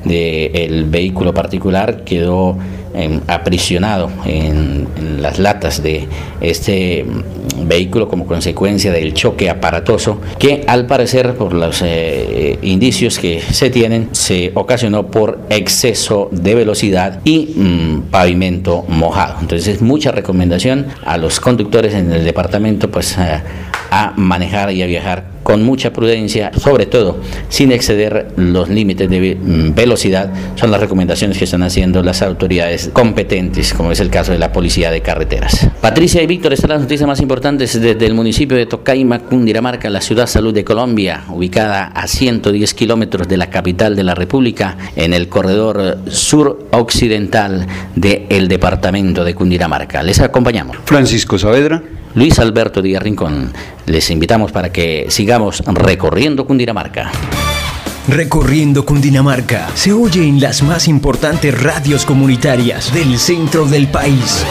del vehículo particular quedó eh, aprisionado en, en las latas de este vehículo como consecuencia del choque aparatoso que, al parecer, por los eh, indicios que se tienen, se ocasionó por exceso de velocidad y mmm, pavimento mojado. Entonces, mucha recomendación a los conductores en el departamento pues eh, a manejar y a viajar con mucha prudencia, sobre todo sin exceder los límites de velocidad. Son las recomendaciones que están haciendo las autoridades competentes, como es el caso de la Policía de Carreteras. Patricia y Víctor, estas son las noticias más importantes desde el municipio de Tocaima, Cundinamarca, la ciudad salud de Colombia, ubicada a ciento diez kilómetros de la capital de la República, en el corredor suroccidental del departamento de Cundinamarca. Les acompañamos Francisco Saavedra, Luis Alberto Díaz Rincón. Les invitamos para que sigamos recorriendo Cundinamarca. Recorriendo Cundinamarca se oye en las más importantes radios comunitarias del centro del país.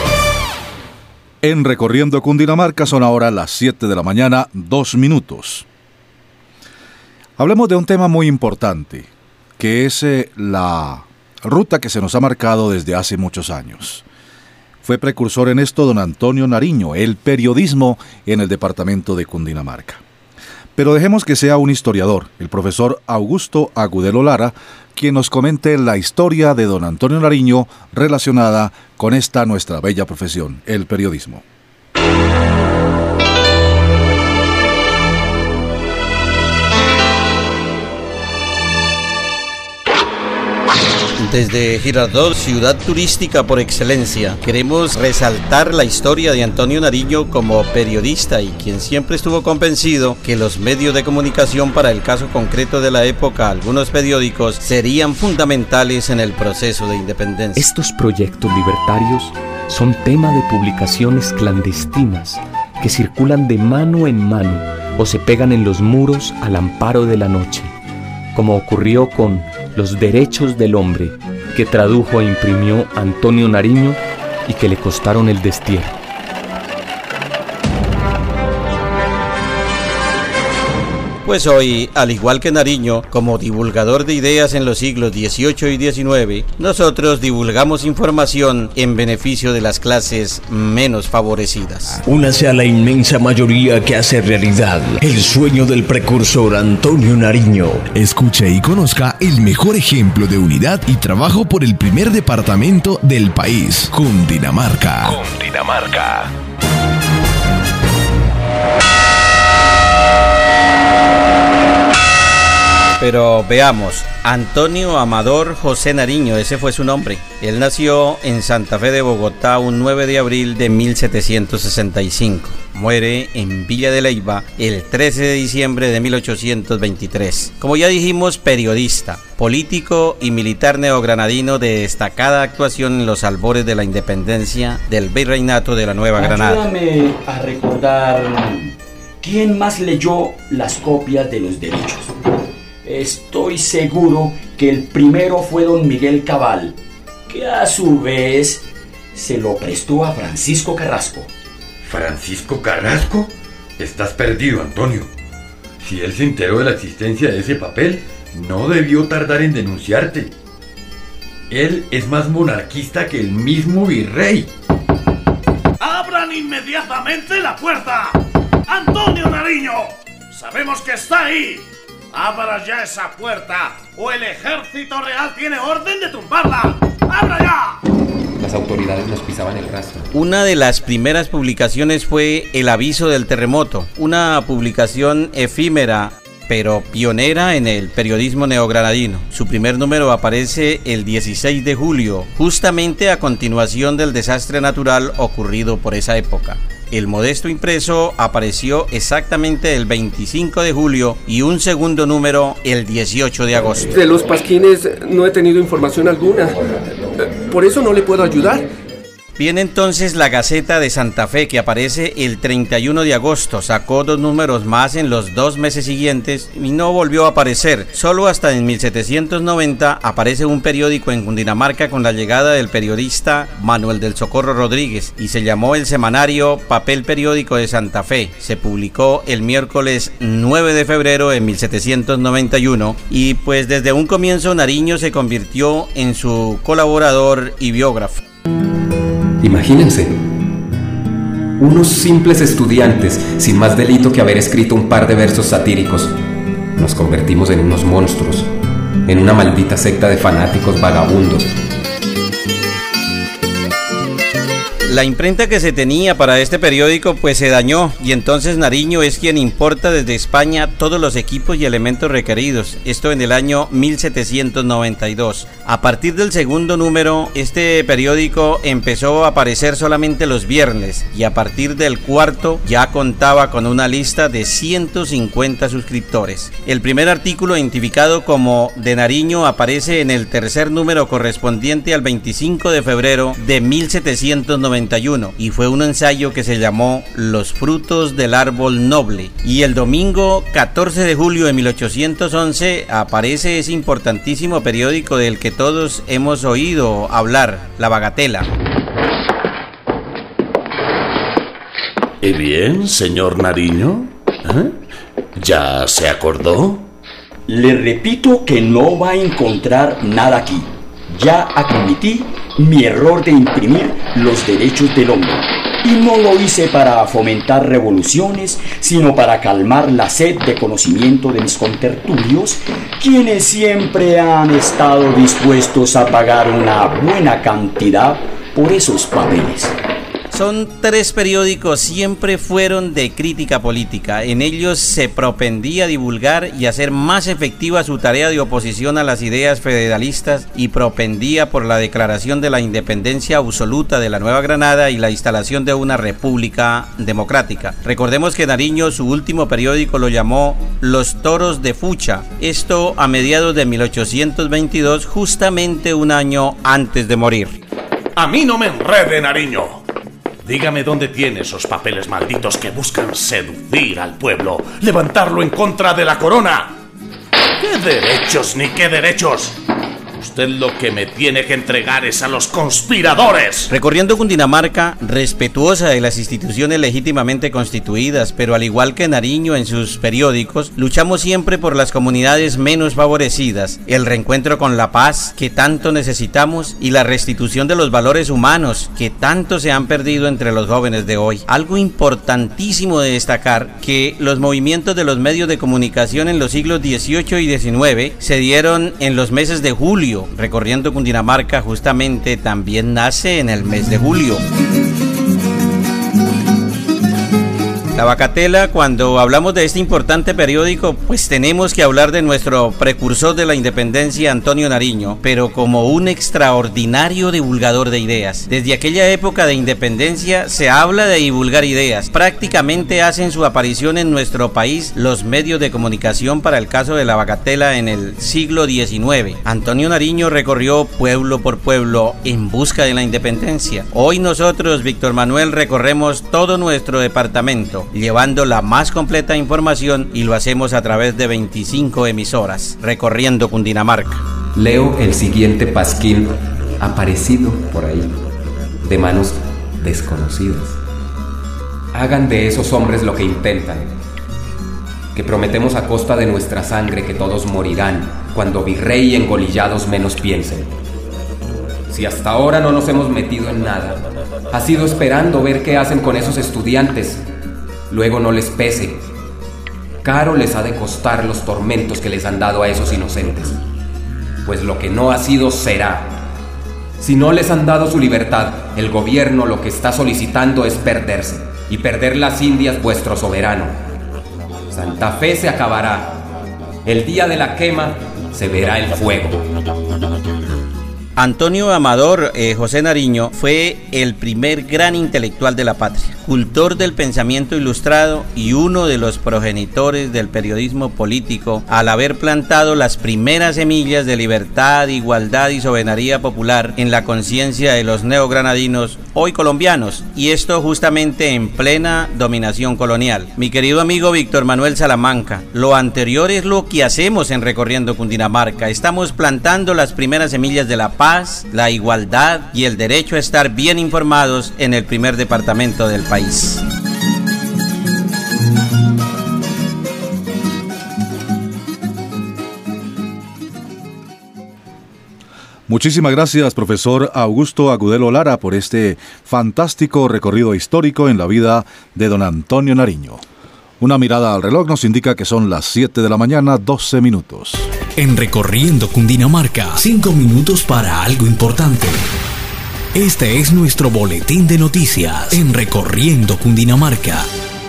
En Recorriendo Cundinamarca son ahora las siete de la mañana, dos minutos. Hablemos de un tema muy importante, que es eh, la ruta que se nos ha marcado desde hace muchos años. Fue precursor en esto don Antonio Nariño, el periodismo en el departamento de Cundinamarca. Pero dejemos que sea un historiador, el profesor Augusto Agudelo Lara, quien nos comente la historia de don Antonio Nariño relacionada con esta nuestra bella profesión, el periodismo. Desde Girardot, ciudad turística por excelencia, queremos resaltar la historia de Antonio Nariño como periodista y quien siempre estuvo convencido que los medios de comunicación para el caso concreto de la época, algunos periódicos, serían fundamentales en el proceso de independencia. Estos proyectos libertarios son tema de publicaciones clandestinas que circulan de mano en mano o se pegan en los muros al amparo de la noche, como ocurrió con Los Derechos del Hombre, que tradujo e imprimió Antonio Nariño y que le costaron el destierro. Pues hoy, al igual que Nariño, como divulgador de ideas en los siglos dieciocho y diecinueve, nosotros divulgamos información en beneficio de las clases menos favorecidas. Únase a la inmensa mayoría que hace realidad el sueño del precursor Antonio Nariño. Escuche y conozca el mejor ejemplo de unidad y trabajo por el primer departamento del país, Cundinamarca. Cundinamarca. Pero veamos, Antonio Amador José Nariño, ese fue su nombre. Él nació en Santa Fe de Bogotá un nueve de abril de mil setecientos sesenta y cinco. Muere en Villa de Leyva el trece de diciembre de mil ochocientos veintitrés. Como ya dijimos, periodista, político y militar neogranadino de destacada actuación en los albores de la independencia del virreinato de la Nueva Granada. Ayúdame a recordar quién más leyó las copias de los derechos. Estoy seguro que el primero fue don Miguel Cabal, que a su vez se lo prestó a Francisco Carrasco. ¿Francisco Carrasco? Estás perdido, Antonio. Si él se enteró de la existencia de ese papel, no debió tardar en denunciarte. Él es más monarquista que el mismo virrey. ¡Abran inmediatamente la puerta! ¡Antonio Nariño! ¡Sabemos que está ahí! ¡Abra ya esa puerta! ¡O el ejército real tiene orden de tumbarla! ¡Abra ya! Las autoridades nos pisaban el rastro. Una de las primeras publicaciones fue El Aviso del Terremoto, una publicación efímera pero pionera en el periodismo neogranadino. Su primer número aparece el dieciséis de julio, justamente a continuación del desastre natural ocurrido por esa época. El modesto impreso apareció exactamente el veinticinco de julio y un segundo número el dieciocho de agosto. De los pasquines no he tenido información alguna, por eso no le puedo ayudar. Viene entonces la Gaceta de Santa Fe, que aparece el treinta y uno de agosto, sacó dos números más en los dos meses siguientes y no volvió a aparecer. Solo hasta en mil setecientos noventa aparece un periódico en Cundinamarca con la llegada del periodista Manuel del Socorro Rodríguez y se llamó el semanario Papel Periódico de Santa Fe. Se publicó el miércoles nueve de febrero de mil setecientos noventa y uno y pues desde un comienzo Nariño se convirtió en su colaborador y biógrafo. Imagínense, unos simples estudiantes sin más delito que haber escrito un par de versos satíricos. Nos convertimos en unos monstruos, en una maldita secta de fanáticos vagabundos. La imprenta que se tenía para este periódico pues se dañó y entonces Nariño es quien importa desde España todos los equipos y elementos requeridos, esto en el año mil setecientos noventa y dos. A partir del segundo número este periódico empezó a aparecer solamente los viernes y a partir del cuarto ya contaba con una lista de ciento cincuenta suscriptores. El primer artículo identificado como de Nariño aparece en el tercer número correspondiente al veinticinco de febrero de mil setecientos noventa y uno y fue un ensayo que se llamó Los frutos del árbol noble. Y el domingo catorce de julio de mil ochocientos once aparece ese importantísimo periódico del que todos hemos oído hablar, La Bagatela. ¿Y bien, señor Nariño? ¿Eh? ¿Ya se acordó? Le repito que no va a encontrar nada aquí. Ya admití mi error de imprimir los derechos del hombre. Y no lo hice para fomentar revoluciones, sino para calmar la sed de conocimiento de mis contertulios, quienes siempre han estado dispuestos a pagar una buena cantidad por esos papeles. Son tres periódicos, siempre fueron de crítica política. En ellos se propendía a divulgar y hacer más efectiva su tarea de oposición a las ideas federalistas y propendía por la declaración de la independencia absoluta de la Nueva Granada y la instalación de una república democrática. Recordemos que Nariño su último periódico lo llamó Los Toros de Fucha, esto a mediados de mil ochocientos veintidós, justamente un año antes de morir. A mí no me enrede, Nariño. Dígame dónde tiene esos papeles malditos que buscan seducir al pueblo, levantarlo en contra de la corona. ¿Qué derechos ni qué derechos? Usted lo que me tiene que entregar es a los conspiradores. Recorriendo Cundinamarca, respetuosa de las instituciones legítimamente constituidas, pero al igual que Nariño en sus periódicos, luchamos siempre por las comunidades menos favorecidas, el reencuentro con la paz que tanto necesitamos y la restitución de los valores humanos que tanto se han perdido entre los jóvenes de hoy. Algo importantísimo de destacar que los movimientos de los medios de comunicación en los siglos dieciocho y diecinueve se dieron en los meses de julio. Recorriendo Cundinamarca justamente también nace en el mes de julio. La Bacatela, cuando hablamos de este importante periódico, pues tenemos que hablar de nuestro precursor de la independencia, Antonio Nariño, pero como un extraordinario divulgador de ideas. Desde aquella época de independencia se habla de divulgar ideas. Prácticamente hacen su aparición en nuestro país los medios de comunicación para el caso de la Bacatela en el siglo diecinueve. Antonio Nariño recorrió pueblo por pueblo en busca de la independencia. Hoy nosotros, Víctor Manuel, recorremos todo nuestro departamento, llevando la más completa información, y lo hacemos a través de veinticinco emisoras, recorriendo Cundinamarca. Leo el siguiente pasquín aparecido por ahí, de manos desconocidas. Hagan de esos hombres lo que intentan, que prometemos a costa de nuestra sangre que todos morirán cuando virrey y engolillados menos piensen. Si hasta ahora no nos hemos metido en nada, ha sido esperando ver qué hacen con esos estudiantes. Luego no les pese. Caro les ha de costar los tormentos que les han dado a esos inocentes. Pues lo que no ha sido será. Si no les han dado su libertad, el gobierno lo que está solicitando es perderse, y perder las Indias vuestro soberano. Santa Fe se acabará. El día de la quema se verá el fuego. Antonio Amador eh, José Nariño fue el primer gran intelectual de la patria, cultor del pensamiento ilustrado y uno de los progenitores del periodismo político, al haber plantado las primeras semillas de libertad, igualdad y soberanía popular en la conciencia de los neogranadinos, hoy colombianos, y esto justamente en plena dominación colonial. Mi querido amigo Víctor Manuel Salamanca, lo anterior es lo que hacemos en Recorriendo Cundinamarca. Estamos plantando las primeras semillas de la paz, la igualdad y el derecho a estar bien informados en el primer departamento del país. Muchísimas gracias, profesor Augusto Agudelo Lara, por este fantástico recorrido histórico en la vida de don Antonio Nariño. Una mirada al reloj nos indica que son las siete de la mañana, doce minutos. En Recorriendo Cundinamarca, cinco minutos para algo importante. Este es nuestro boletín de noticias en Recorriendo Cundinamarca.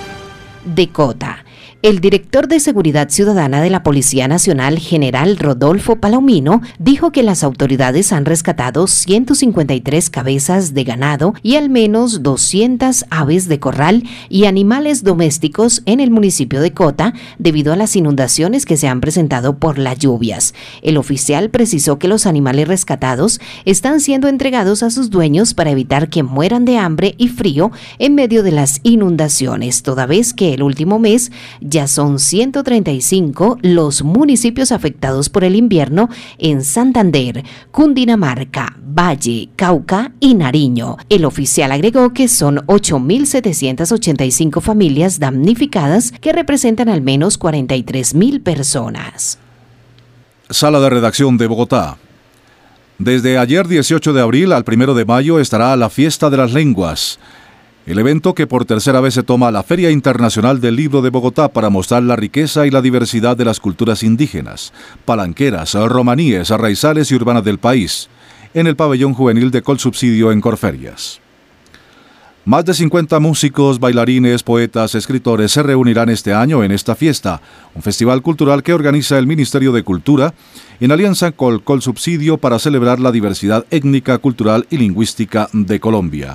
Decota. El director de Seguridad Ciudadana de la Policía Nacional, general Rodolfo Palomino, dijo que las autoridades han rescatado ciento cincuenta y tres cabezas de ganado y al menos doscientas aves de corral y animales domésticos en el municipio de Cota debido a las inundaciones que se han presentado por las lluvias. El oficial precisó que los animales rescatados están siendo entregados a sus dueños para evitar que mueran de hambre y frío en medio de las inundaciones, toda vez que el último mes ya son ciento treinta y cinco los municipios afectados por el invierno en Santander, Cundinamarca, Valle, Cauca y Nariño. El oficial agregó que son ocho mil setecientas ochenta y cinco familias damnificadas que representan al menos cuarenta y tres mil personas. Sala de redacción de Bogotá. Desde ayer dieciocho de abril al primero de mayo estará la Fiesta de las Lenguas, el evento que por tercera vez se toma la Feria Internacional del Libro de Bogotá para mostrar la riqueza y la diversidad de las culturas indígenas, palanqueras, romaníes, raizales y urbanas del país, en el pabellón juvenil de Colsubsidio en Corferias. Más de cincuenta músicos, bailarines, poetas, escritores se reunirán este año en esta fiesta, un festival cultural que organiza el Ministerio de Cultura en alianza con Colsubsidio para celebrar la diversidad étnica, cultural y lingüística de Colombia.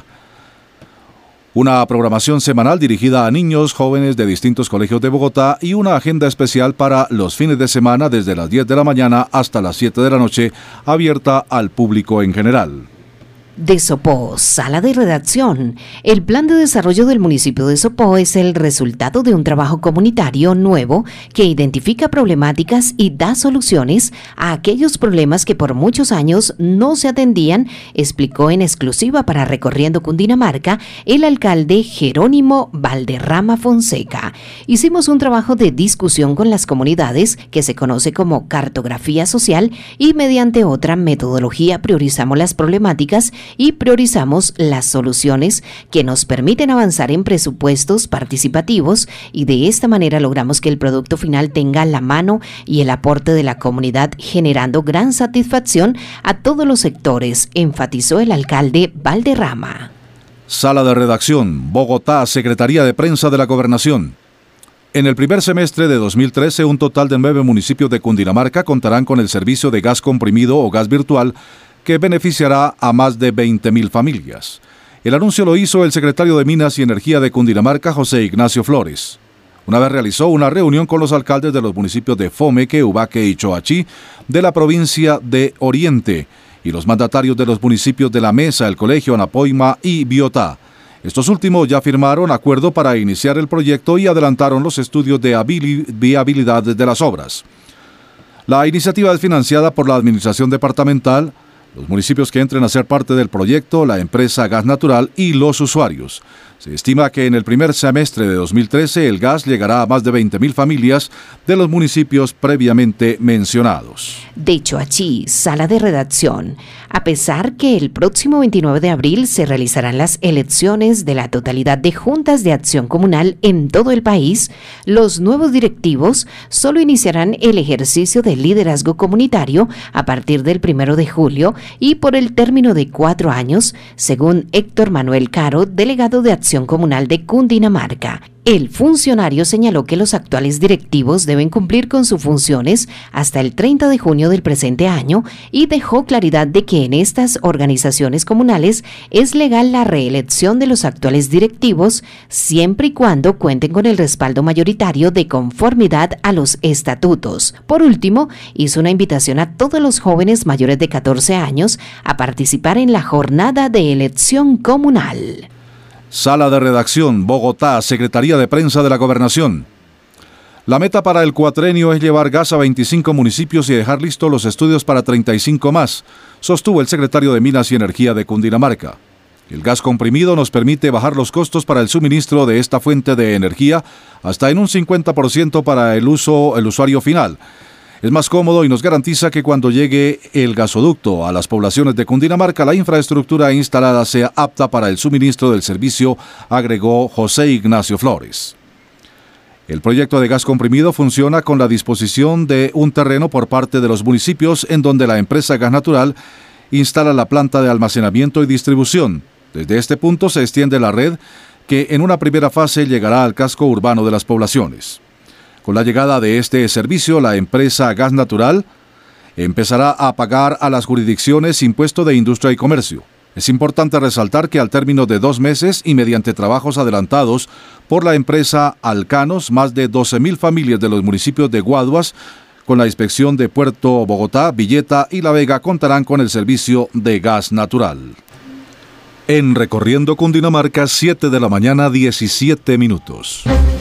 Una programación semanal dirigida a niños, jóvenes de distintos colegios de Bogotá y una agenda especial para los fines de semana desde las diez de la mañana hasta las siete de la noche, abierta al público en general. De Sopó, sala de redacción. El plan de desarrollo del municipio de Sopó es el resultado de un trabajo comunitario nuevo que identifica problemáticas y da soluciones a aquellos problemas que por muchos años no se atendían, explicó en exclusiva para Recorriendo Cundinamarca el alcalde Jerónimo Valderrama Fonseca. Hicimos un trabajo de discusión con las comunidades que se conoce como cartografía social y mediante otra metodología priorizamos las problemáticas y priorizamos las soluciones que nos permiten avanzar en presupuestos participativos y de esta manera logramos que el producto final tenga la mano y el aporte de la comunidad, generando gran satisfacción a todos los sectores, enfatizó el alcalde Valderrama. Sala de redacción, Bogotá, Secretaría de Prensa de la Gobernación. En el primer semestre de dos mil trece, un total de nueve municipios de Cundinamarca contarán con el servicio de gas comprimido o gas virtual que beneficiará a más de veinte mil familias. El anuncio lo hizo el secretario de Minas y Energía de Cundinamarca, José Ignacio Flores. Una vez realizó una reunión con los alcaldes de los municipios de Fomeque, Ubaque y Choachí de la provincia de Oriente y los mandatarios de los municipios de La Mesa, el Colegio, Anapoima y Biotá. Estos últimos ya firmaron acuerdo para iniciar el proyecto y adelantaron los estudios de viabilidad de las obras. La iniciativa es financiada por la Administración Departamental, los municipios que entren a ser parte del proyecto, la empresa Gas Natural y los usuarios. Se estima que en el primer semestre de dos mil trece el gas llegará a más de veinte mil familias de los municipios previamente mencionados. De Choachí, sala de redacción. A pesar que el próximo veintinueve de abril se realizarán las elecciones de la totalidad de juntas de acción comunal en todo el país, los nuevos directivos solo iniciarán el ejercicio del liderazgo comunitario a partir del primero de julio y por el término de cuatro años, según Héctor Manuel Caro, delegado de Acción Comunal de Cundinamarca. El funcionario señaló que los actuales directivos deben cumplir con sus funciones hasta el treinta de junio del presente año y dejó claridad de que en estas organizaciones comunales es legal la reelección de los actuales directivos siempre y cuando cuenten con el respaldo mayoritario de conformidad a los estatutos. Por último, hizo una invitación a todos los jóvenes mayores de catorce años a participar en la jornada de elección comunal. Sala de redacción, Bogotá, Secretaría de Prensa de la Gobernación. La meta para el cuatrenio es llevar gas a veinticinco municipios y dejar listos los estudios para treinta y cinco más, sostuvo el secretario de Minas y Energía de Cundinamarca. El gas comprimido nos permite bajar los costos para el suministro de esta fuente de energía hasta en un cincuenta por ciento para el uso, el usuario final. Es más cómodo y nos garantiza que cuando llegue el gasoducto a las poblaciones de Cundinamarca, la infraestructura instalada sea apta para el suministro del servicio, agregó José Ignacio Flores. El proyecto de gas comprimido funciona con la disposición de un terreno por parte de los municipios en donde la empresa Gas Natural instala la planta de almacenamiento y distribución. Desde este punto se extiende la red que en una primera fase llegará al casco urbano de las poblaciones. Con la llegada de este servicio, la empresa Gas Natural empezará a pagar a las jurisdicciones impuesto de industria y comercio. Es importante resaltar que al término de dos meses y mediante trabajos adelantados por la empresa Alcanos, más de doce mil familias de los municipios de Guaduas, con la inspección de Puerto Bogotá, Villeta y La Vega contarán con el servicio de gas natural. En Recorriendo Cundinamarca, siete de la mañana, diecisiete minutos.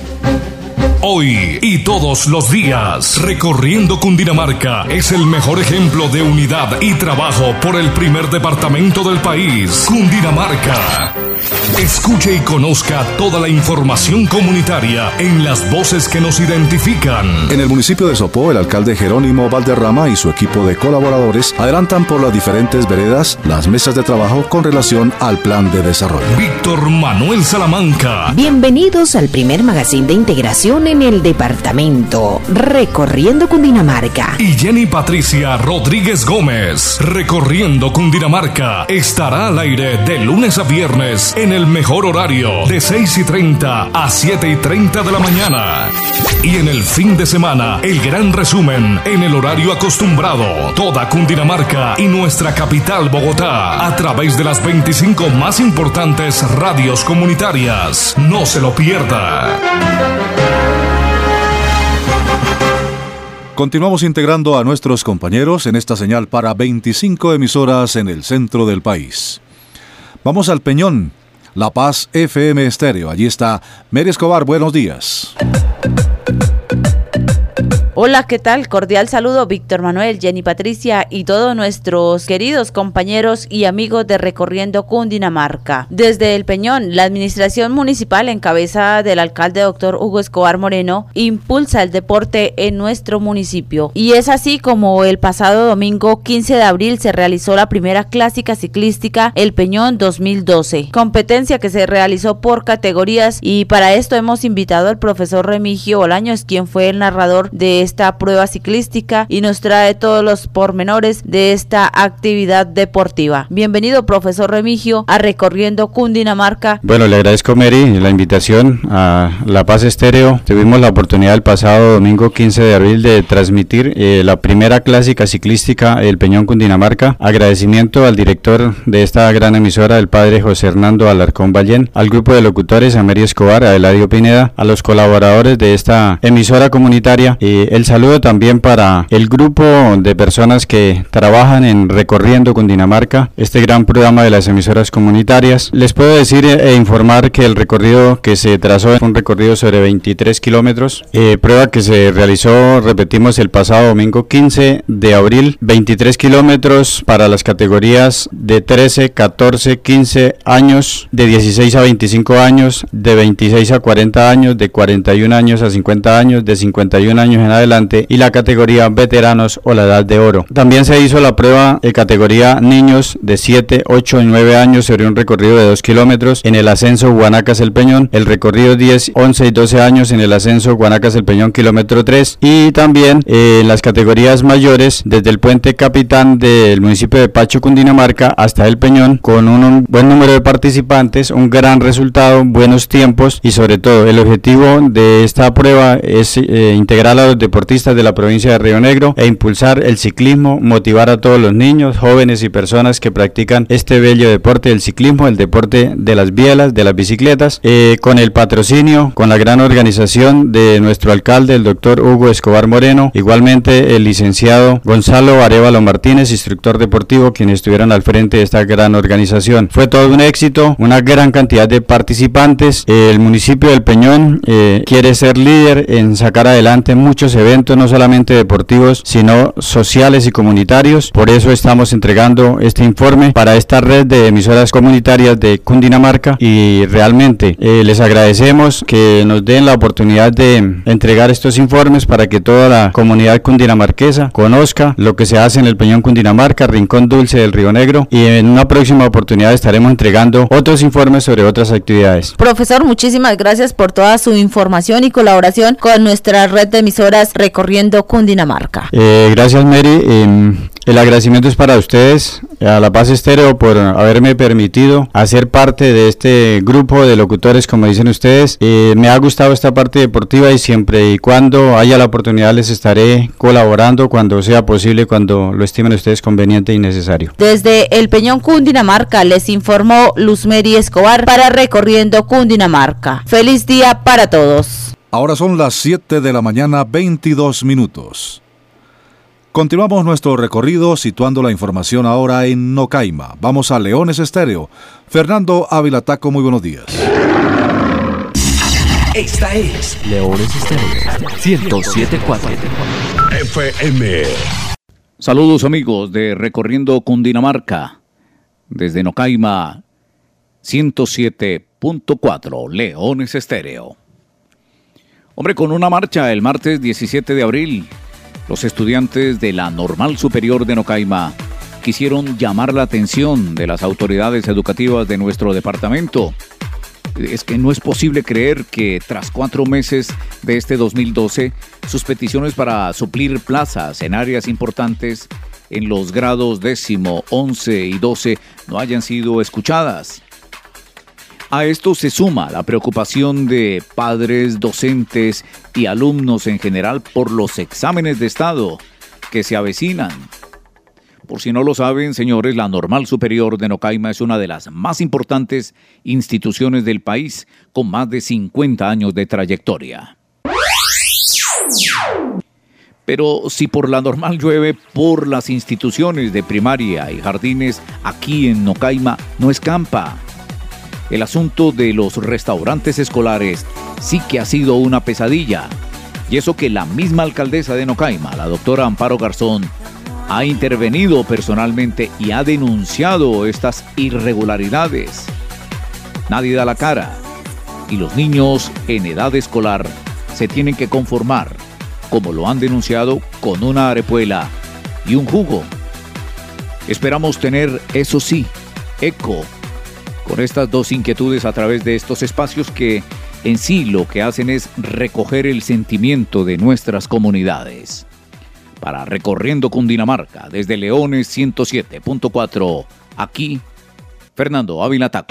Hoy y todos los días, Recorriendo Cundinamarca es el mejor ejemplo de unidad y trabajo por el primer departamento del país, Cundinamarca. Escuche y conozca toda la información comunitaria en las voces que nos identifican. En el municipio de Sopó, el alcalde Jerónimo Valderrama y su equipo de colaboradores adelantan por las diferentes veredas las mesas de trabajo con relación al plan de desarrollo. Víctor Manuel Salamanca. Bienvenidos al primer magazine de integración en el departamento, Recorriendo Cundinamarca. Y Jenny Patricia Rodríguez Gómez. Recorriendo Cundinamarca estará al aire de lunes a viernes en el mejor horario de seis y treinta a siete y treinta de la mañana. Y en el fin de semana, el gran resumen en el horario acostumbrado. Toda Cundinamarca y nuestra capital Bogotá a través de las veinticinco más importantes radios comunitarias. No se lo pierda. Continuamos integrando a nuestros compañeros en esta señal para veinticinco emisoras en el centro del país. Vamos al Peñón, La Paz F M Estéreo. Allí está Mary Escobar, buenos días. Hola, ¿qué tal? Cordial saludo, Víctor Manuel, Jenny Patricia y todos nuestros queridos compañeros y amigos de Recorriendo Cundinamarca. Desde El Peñón, la administración municipal en cabeza del alcalde doctor Hugo Escobar Moreno impulsa el deporte en nuestro municipio. Y es así como el pasado domingo quince de abril se realizó la primera clásica ciclística El Peñón dos mil doce, competencia que se realizó por categorías, y para esto hemos invitado al profesor Remigio Bolaños, quien fue el narrador de esta prueba ciclística y nos trae todos los pormenores de esta actividad deportiva. Bienvenido, profesor Remigio, a Recorriendo Cundinamarca. Bueno, le agradezco, Mary, la invitación a La Paz Estéreo. Tuvimos la oportunidad el pasado domingo quince de abril de transmitir eh, la primera clásica ciclística El Peñón Cundinamarca. Agradecimiento al director de esta gran emisora, el padre José Hernando Alarcón Ballén, al grupo de locutores, a Mary Escobar, a Eladio Pineda, a los colaboradores de esta emisora comunitaria. Y el saludo también para el grupo de personas que trabajan en Recorriendo Cundinamarca, este gran programa de las emisoras comunitarias. Les puedo decir e informar que el recorrido que se trazó fue un recorrido sobre veintitrés kilómetros, eh, prueba que se realizó, repetimos, el pasado domingo quince de abril, veintitrés kilómetros para las categorías de trece, catorce, quince años, de dieciséis a veinticinco años, de veintiséis a cuarenta años, de cuarenta y un años a cincuenta años, de cincuenta y un años en adelante, y la categoría veteranos o la edad de oro. También se hizo la prueba de categoría niños de siete, ocho y nueve años sobre un recorrido de dos kilómetros en el ascenso Guanacas El Peñón, el recorrido diez, once y doce años en el ascenso Guanacas El Peñón kilómetro tres, y también eh, en las categorías mayores desde el puente Capitán del municipio de Pacho, Cundinamarca, hasta El Peñón, con un, un buen número de participantes, un gran resultado, buenos tiempos, y sobre todo el objetivo de esta prueba es eh, integrar a los deportistas de la provincia de Río Negro e impulsar el ciclismo, motivar a todos los niños, jóvenes y personas que practican este bello deporte del ciclismo, el deporte de las bielas, de las bicicletas, eh, con el patrocinio, con la gran organización de nuestro alcalde, el doctor Hugo Escobar Moreno, igualmente el licenciado Gonzalo Arévalo Martínez, instructor deportivo, quienes estuvieron al frente de esta gran organización. Fue todo un éxito, una gran cantidad de participantes. Eh, el municipio del Peñón eh, quiere ser líder en sacar adelante muchos eventos, no solamente deportivos, sino sociales y comunitarios. Por eso estamos entregando este informe para esta red de emisoras comunitarias de Cundinamarca, y realmente eh, les agradecemos que nos den la oportunidad de entregar estos informes para que toda la comunidad cundinamarquesa conozca lo que se hace en el Peñón Cundinamarca, Rincón Dulce del Río Negro, y en una próxima oportunidad estaremos entregando otros informes sobre otras actividades. Profesor, muchísimas gracias por toda su información y colaboración con nuestra red de emisoras Recorriendo Cundinamarca. Eh, gracias, Mary. Eh, el agradecimiento es para ustedes, a La Paz Estéreo, por haberme permitido hacer parte de este grupo de locutores, como dicen ustedes. Eh, me ha gustado esta parte deportiva, y siempre y cuando haya la oportunidad les estaré colaborando cuando sea posible, cuando lo estimen ustedes conveniente y necesario. Desde el Peñón Cundinamarca les informó Luz Mary Escobar para Recorriendo Cundinamarca. Feliz día para todos. Ahora son las siete de la mañana, veintidós minutos. Continuamos nuestro recorrido situando la información ahora en Nocaima. Vamos a Leones Estéreo. Fernando Ávila Taco, muy buenos días. Esta es Leones Estéreo ciento siete punto cuatro F M. Saludos, amigos de Recorriendo Cundinamarca. Desde Nocaima, ciento siete punto cuatro Leones Estéreo. Hombre, con una marcha el martes diecisiete de abril, los estudiantes de la Normal Superior de Nocaima quisieron llamar la atención de las autoridades educativas de nuestro departamento. Es que no es posible creer que tras cuatro meses de este dos mil doce, sus peticiones para suplir plazas en áreas importantes en los grados décimo, once y doce no hayan sido escuchadas. A esto se suma la preocupación de padres, docentes y alumnos en general por los exámenes de estado que se avecinan. Por si no lo saben, señores, la Normal Superior de Nocaima es una de las más importantes instituciones del país, con más de cincuenta años de trayectoria. Pero si por la Normal llueve, por las instituciones de primaria y jardines aquí en Nocaima no escampa. El asunto de los restaurantes escolares sí que ha sido una pesadilla. Y eso que la misma alcaldesa de Nocaima, la doctora Amparo Garzón, ha intervenido personalmente y ha denunciado estas irregularidades. Nadie da la cara y los niños en edad escolar se tienen que conformar, como lo han denunciado, con una arepuela y un jugo. Esperamos tener, eso sí, eco con estas dos inquietudes a través de estos espacios que En sí, lo que hacen es recoger el sentimiento de nuestras comunidades. Para Recorriendo Cundinamarca, desde Leones ciento siete punto cuatro, aquí, Fernando Ávila Taco.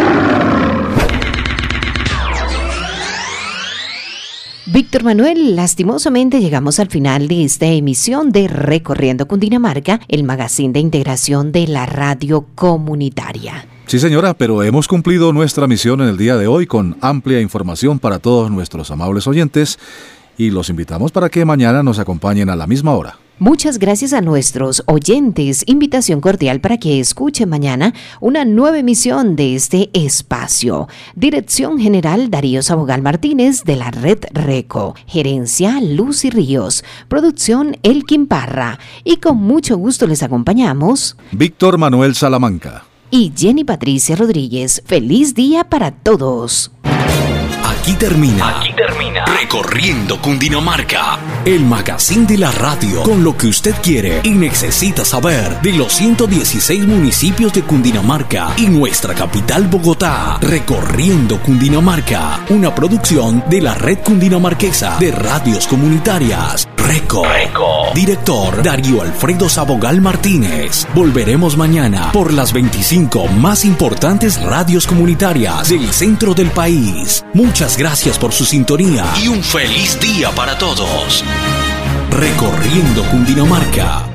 Víctor Manuel, lastimosamente llegamos al final de esta emisión de Recorriendo Cundinamarca, el magazine de integración de la radio comunitaria. Sí, señora, pero hemos cumplido nuestra misión en el día de hoy con amplia información para todos nuestros amables oyentes y los invitamos para que mañana nos acompañen a la misma hora. Muchas gracias a nuestros oyentes. Invitación cordial para que escuchen mañana una nueva emisión de este espacio. Dirección General Darío Sabogal Martínez de la Red Reco. Gerencia Lucy Ríos. Producción Elkin Parra. Y con mucho gusto les acompañamos Víctor Manuel Salamanca y Jenny Patricia Rodríguez. Feliz día para todos. Aquí termina, Aquí termina Recorriendo Cundinamarca, el magazine de la radio, con lo que usted quiere y necesita saber de los ciento dieciséis municipios de Cundinamarca y nuestra capital Bogotá. Recorriendo Cundinamarca, una producción de la Red Cundinamarquesa de Radios Comunitarias. Reco. Reco. Director Darío Alfredo Sabogal Martínez. Volveremos mañana por las veinticinco más importantes radios comunitarias del centro del país. Muchas gracias por su sintonía y un feliz día para todos. Recorriendo Cundinamarca.